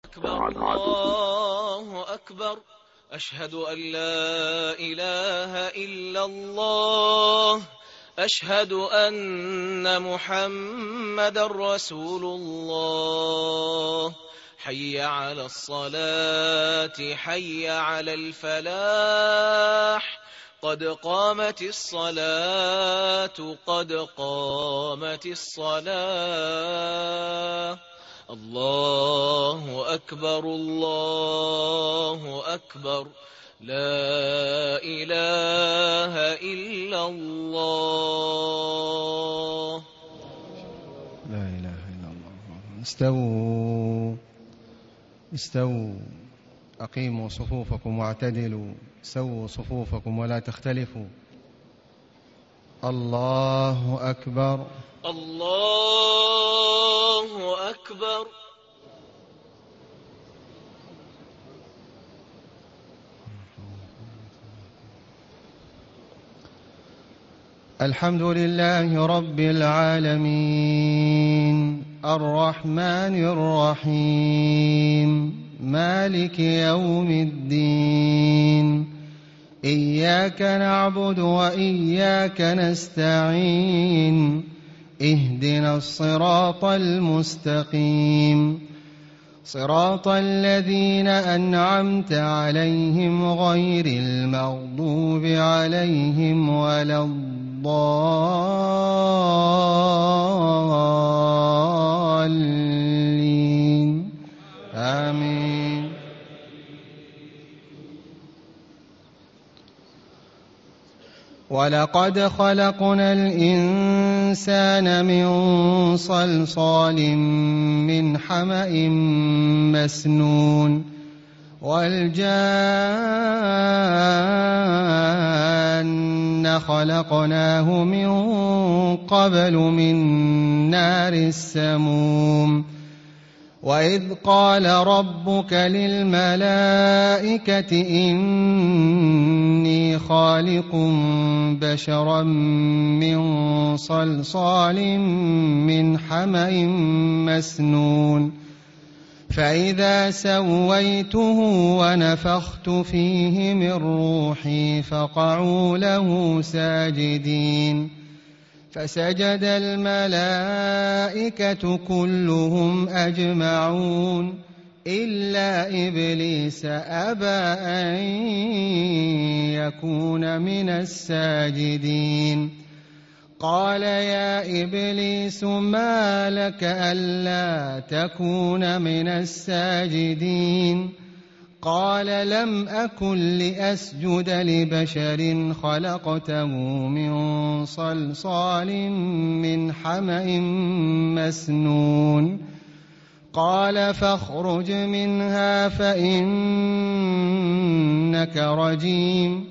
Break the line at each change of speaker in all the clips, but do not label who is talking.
أكبر الله أكبر. أشهد أن لا إله إلا الله. أشهد أن محمدا رسول الله. حي على الصلاة حي على الفلاح. قد قامت الصلاة قد قامت الصلاة. الله أكبر الله أكبر. لا إله إلا الله.
لا إله إلا الله. استووا استووا، أقيموا صفوفكم واعتدلوا، سووا صفوفكم ولا تختلفوا. الله أكبر
الله أكبر.
الحمد لله رب العالمين، الرحمن الرحيم، مالك يوم الدين. إياك نعبد وإياك نستعين. اهدنا الصراط المستقيم، صراط الذين أنعمت عليهم غير المغضوب عليهم ولا الضالين. آمين. ولقد خلقنا الإنسان من صلصال من حمأ مسنون، والجان خلقناه من قبل من نار السموم. وإذ قال ربك للملائكة إني خالق بشرا من صلصال من حمأ مسنون، فإذا سويته ونفخت فيه من روحي فقعوا له ساجدين. فسجد الملائكة كلهم أجمعون إلا إبليس أبى أن يكون من الساجدين. قال يا إبليس ما لك ألا تكون من الساجدين؟ قال لم أكن لأسجد لبشر خلقته من صلصال من حمأ مسنون. قال فاخرج منها فإنك رجيم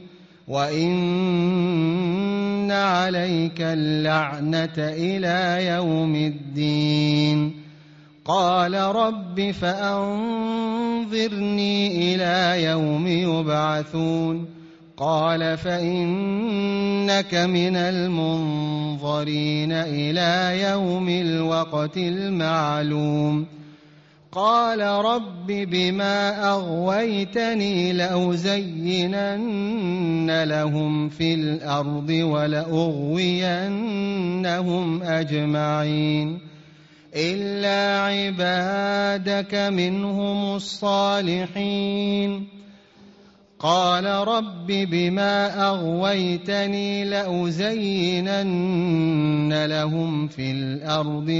وإن عليك اللعنة إلى يوم الدين. قال رب فأنظرني إلى يوم يبعثون. قال فإنك من المنظرين إلى يوم الوقت المعلوم. قال رب بما أغويتني لأزينن لهم في الأرض ولأغوينهم أجمعين إلا عبادك منهم الصالحين. قال رب بما أغويتني لأزينن لهم في الأرض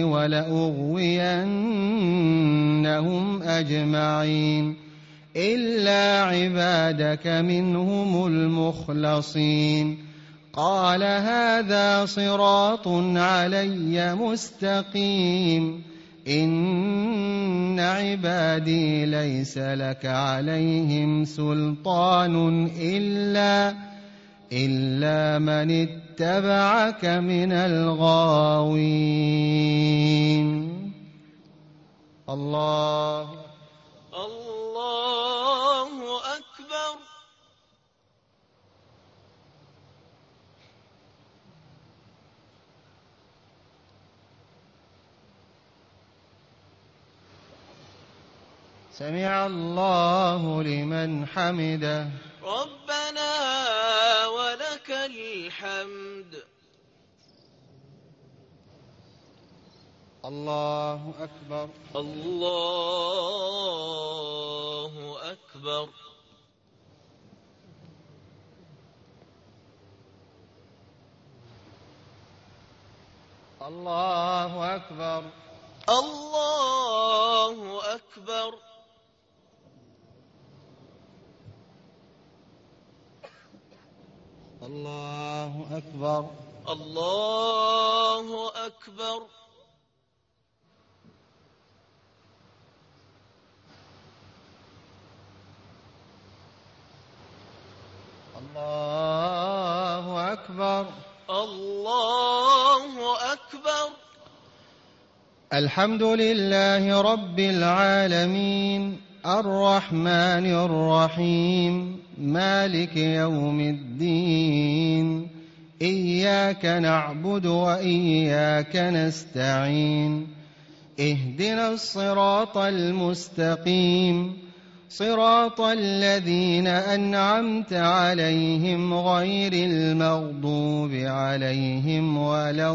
ولأغوينهم أجمعين إلا عبادك منهم المخلصين. قال هذا صراط علي مستقيم. إن عبادي ليس لك عليهم سلطان إلا من اتبعك من الغاوين. الله
أكبر.
سمع الله لمن حمده.
ربنا ولك الحمد.
الله أكبر.
الله أكبر.
الله أكبر.
الله أكبر.
الله أكبر.
الله أكبر.
الله أكبر.
الله أكبر.
الحمد لله رب العالمين الرحمن الرحيم مالك يوم الدين إياك نعبد وإياك نستعين اهدنا الصراط المستقيم صراط الذين أنعمت عليهم غير المغضوب عليهم ولا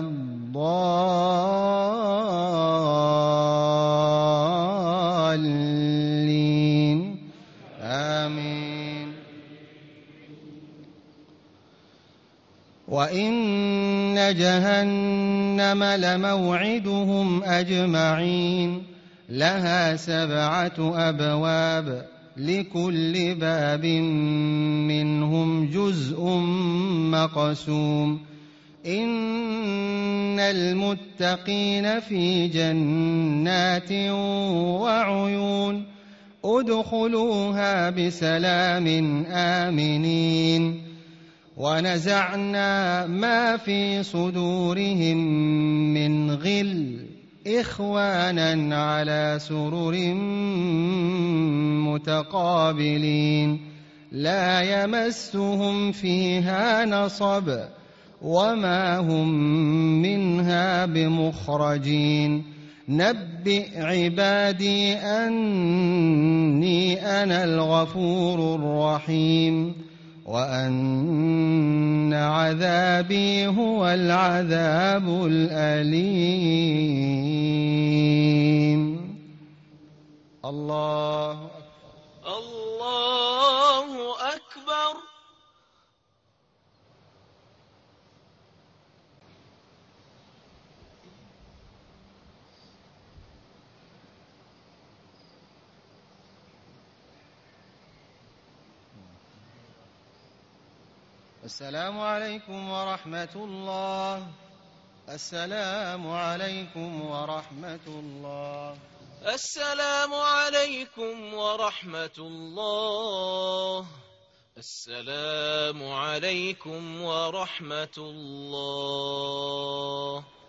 الضالين آمين. وإن جهنم لموعدهم أجمعين لها 7 أبواب لكل باب منهم جزء مقسوم إن المتقين في جنات وعيون ادخلوها بسلام آمنين. ونزعنا ما في صدورهم من غل إخوانا على سرر متقابلين لا يمسهم فيها نصب وما هم منها بمخرجين. نبئ عبادي أني أنا الغفور الرحيم وأن عذابي هو العذاب الأليم. الله أكبر.
الله أكبر.
السلام عليكم ورحمة الله. السلام عليكم ورحمة الله.
السلام عليكم ورحمة الله. السلام عليكم ورحمة الله.